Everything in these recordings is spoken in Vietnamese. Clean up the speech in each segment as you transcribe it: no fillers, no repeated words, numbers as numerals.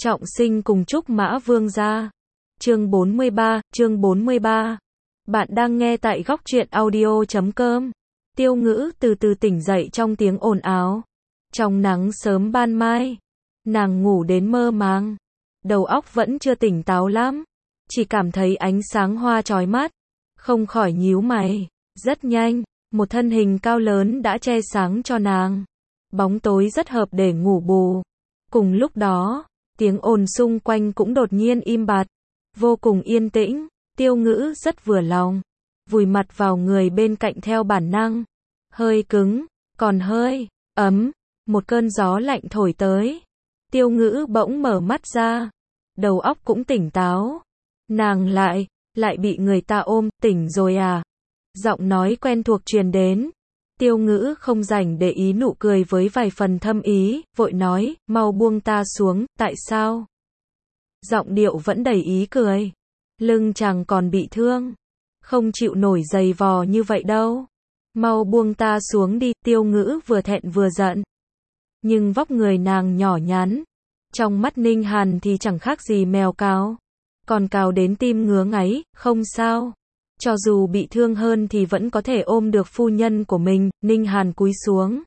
Trọng sinh cùng Trúc Mã Vương gia. Chương 43. Bạn đang nghe tại góc truyện audio.com. Tiêu Ngữ từ từ tỉnh dậy trong tiếng ồn ào. Trong nắng sớm ban mai, nàng ngủ đến mơ màng. Đầu óc vẫn chưa tỉnh táo lắm, chỉ cảm thấy ánh sáng hoa chói mắt, không khỏi nhíu mày. Rất nhanh, một thân hình cao lớn đã che sáng cho nàng. Bóng tối rất hợp để ngủ bù. Cùng lúc đó, tiếng ồn xung quanh cũng đột nhiên im bặt, vô cùng yên tĩnh. Tiêu Ngữ rất vừa lòng, vùi mặt vào người bên cạnh theo bản năng. Hơi cứng, còn hơi ấm, một cơn gió lạnh thổi tới. Tiêu Ngữ bỗng mở mắt ra, đầu óc cũng tỉnh táo. Nàng lại bị người ta ôm, tỉnh rồi à? Giọng nói quen thuộc truyền đến. Tiêu Ngữ không rảnh để ý nụ cười với vài phần thâm ý, vội nói, mau buông ta xuống. Tại sao? Giọng điệu vẫn đầy ý cười. Lưng chàng còn bị thương, không chịu nổi giày vò như vậy đâu. Mau buông ta xuống đi. Tiêu Ngữ vừa thẹn vừa giận. Nhưng vóc người nàng nhỏ nhắn, trong mắt Ninh Hàn thì chẳng khác gì mèo cào, còn cào đến tim ngứa ngáy. Không sao, cho dù bị thương hơn thì vẫn có thể ôm được phu nhân của mình. Ninh Hàn cúi xuống,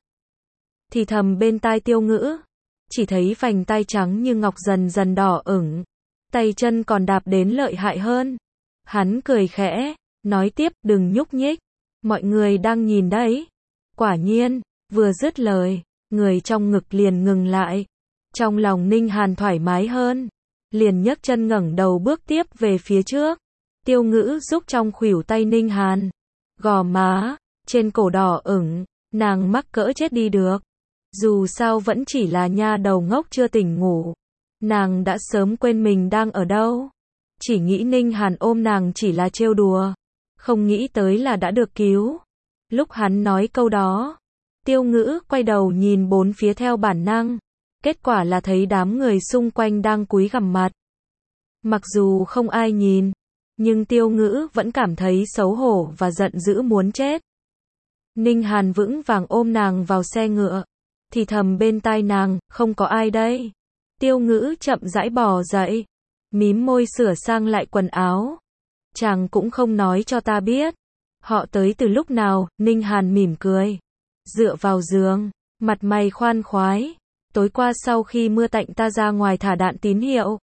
thì thầm bên tai Tiêu Ngữ. Chỉ thấy vành tay trắng như ngọc dần dần đỏ ửng, tay chân còn đạp đến lợi hại hơn. Hắn cười khẽ, nói tiếp, đừng nhúc nhích, mọi người đang nhìn đấy. Quả nhiên, vừa dứt lời, người trong ngực liền ngừng lại. Trong lòng Ninh Hàn thoải mái hơn, liền nhấc chân ngẩng đầu bước tiếp về phía trước. Tiêu Ngữ giúp trong khuỷu tay Ninh Hàn, gò má, trên cổ đỏ ửng, nàng mắc cỡ chết đi được. Dù sao vẫn chỉ là nha đầu ngốc chưa tỉnh ngủ. Nàng đã sớm quên mình đang ở đâu. Chỉ nghĩ Ninh Hàn ôm nàng chỉ là trêu đùa, không nghĩ tới là đã được cứu. Lúc hắn nói câu đó, Tiêu Ngữ quay đầu nhìn bốn phía theo bản năng. Kết quả là thấy đám người xung quanh đang cúi gằm mặt. Mặc dù không ai nhìn, nhưng Tiêu Ngữ vẫn cảm thấy xấu hổ và giận dữ muốn chết. Ninh Hàn vững vàng ôm nàng vào xe ngựa, thì thầm bên tai nàng, không có ai đây. Tiêu Ngữ chậm rãi bò dậy, mím môi sửa sang lại quần áo. Chàng cũng không nói cho ta biết. Họ tới từ lúc nào? Ninh Hàn mỉm cười, dựa vào giường, mặt mày khoan khoái. Tối qua sau khi mưa tạnh ta ra ngoài thả đạn tín hiệu.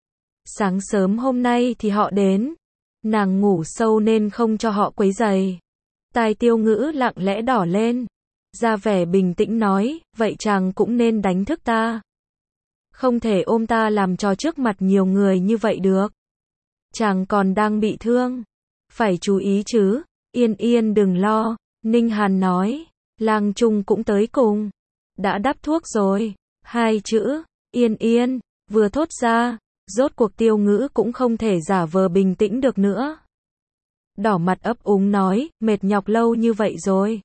Sáng sớm hôm nay thì họ đến. Nàng ngủ sâu nên không cho họ quấy rầy. Tai Tiêu Ngữ lặng lẽ đỏ lên, ra vẻ bình tĩnh nói, vậy chàng cũng nên đánh thức ta. Không thể ôm ta làm trò trước mặt nhiều người như vậy được. Chàng còn đang bị thương, phải chú ý chứ. Yên yên đừng lo, Ninh Hàn nói. Lang Trung cũng tới cùng, đã đắp thuốc rồi. Hai chữ yên yên vừa thốt ra, rốt cuộc Tiêu Ngữ cũng không thể giả vờ bình tĩnh được nữa. Đỏ mặt ấp úng nói, mệt nhọc lâu như vậy rồi.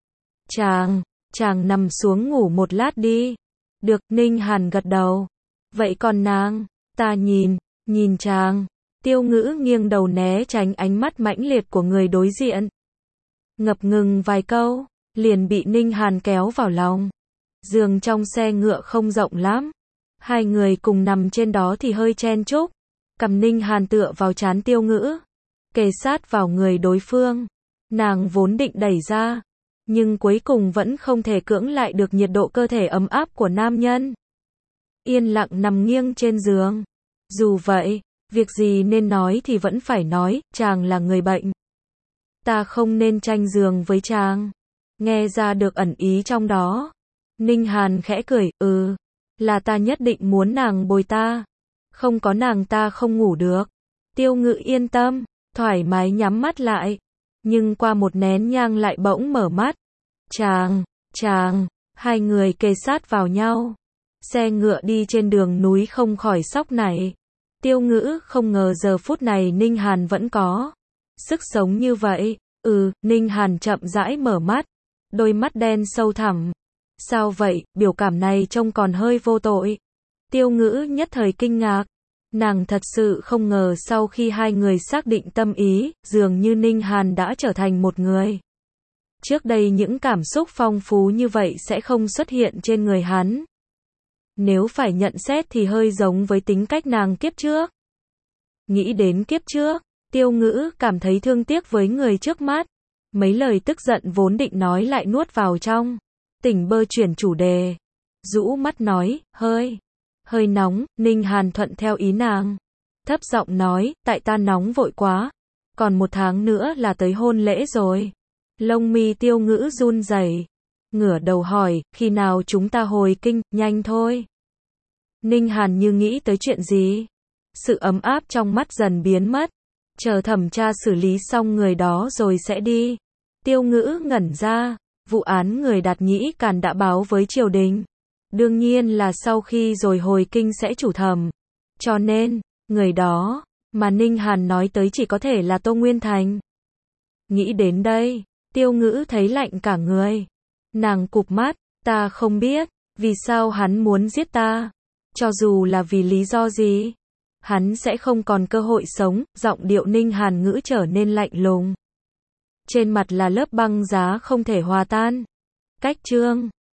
Chàng nằm xuống ngủ một lát đi. Được, Ninh Hàn gật đầu. Vậy còn nàng? Ta nhìn chàng. Tiêu Ngữ nghiêng đầu né tránh ánh mắt mãnh liệt của người đối diện. Ngập ngừng vài câu, liền bị Ninh Hàn kéo vào lòng. Giường trong xe ngựa không rộng lắm, hai người cùng nằm trên đó thì hơi chen chúc. Cầm Ninh Hàn tựa vào trán Tiêu Ngữ, kề sát vào người đối phương. Nàng vốn định đẩy ra, nhưng cuối cùng vẫn không thể cưỡng lại được nhiệt độ cơ thể ấm áp của nam nhân. Yên lặng nằm nghiêng trên giường. Dù vậy, việc gì nên nói thì vẫn phải nói, chàng là người bệnh. Ta không nên tranh giường với chàng. Nghe ra được ẩn ý trong đó. Ninh Hàn khẽ cười, là ta nhất định muốn nàng bồi ta. Không có nàng ta không ngủ được. Tiêu Ngữ yên tâm, thoải mái nhắm mắt lại. Nhưng qua một nén nhang lại bỗng mở mắt. Chàng, hai người kề sát vào nhau. Xe ngựa đi trên đường núi không khỏi sóc nảy. Tiêu Ngữ không ngờ giờ phút này Ninh Hàn vẫn có sức sống như vậy. Ninh Hàn chậm rãi mở mắt, đôi mắt đen sâu thẳm. Sao vậy, biểu cảm này trông còn hơi vô tội. Tiêu Ngữ nhất thời kinh ngạc. Nàng thật sự không ngờ sau khi hai người xác định tâm ý, dường như Ninh Hàn đã trở thành một người. Trước đây những cảm xúc phong phú như vậy sẽ không xuất hiện trên người hắn. Nếu phải nhận xét thì hơi giống với tính cách nàng kiếp trước. Nghĩ đến kiếp trước, Tiêu Ngữ cảm thấy thương tiếc với người trước mắt. Mấy lời tức giận vốn định nói lại nuốt vào trong. Tỉnh bơ chuyển chủ đề. Rũ mắt nói, hơi nóng. Ninh Hàn thuận theo ý nàng. Thấp giọng nói, tại ta nóng vội quá. Còn 1 tháng nữa là tới hôn lễ rồi. Lông mi Tiêu Ngữ run rẩy, ngửa đầu hỏi, khi nào chúng ta hồi kinh, nhanh thôi. Ninh Hàn như nghĩ tới chuyện gì. Sự ấm áp trong mắt dần biến mất. Chờ thẩm tra xử lý xong người đó rồi sẽ đi. Tiêu Ngữ ngẩn ra. Vụ án người Đạt Nhĩ Càn đã báo với triều đình. Đương nhiên là sau khi rồi hồi kinh sẽ chủ thẩm. Cho nên, người đó mà Ninh Hàn nói tới chỉ có thể là Tô Nguyên Thành. Nghĩ đến đây, Tiêu Ngữ thấy lạnh cả người. Nàng cụp mắt, ta không biết, vì sao hắn muốn giết ta. Cho dù là vì lý do gì, hắn sẽ không còn cơ hội sống. Giọng điệu Ninh Hàn Ngữ trở nên lạnh lùng. Trên mặt là lớp băng giá không thể hòa tan. Cách chương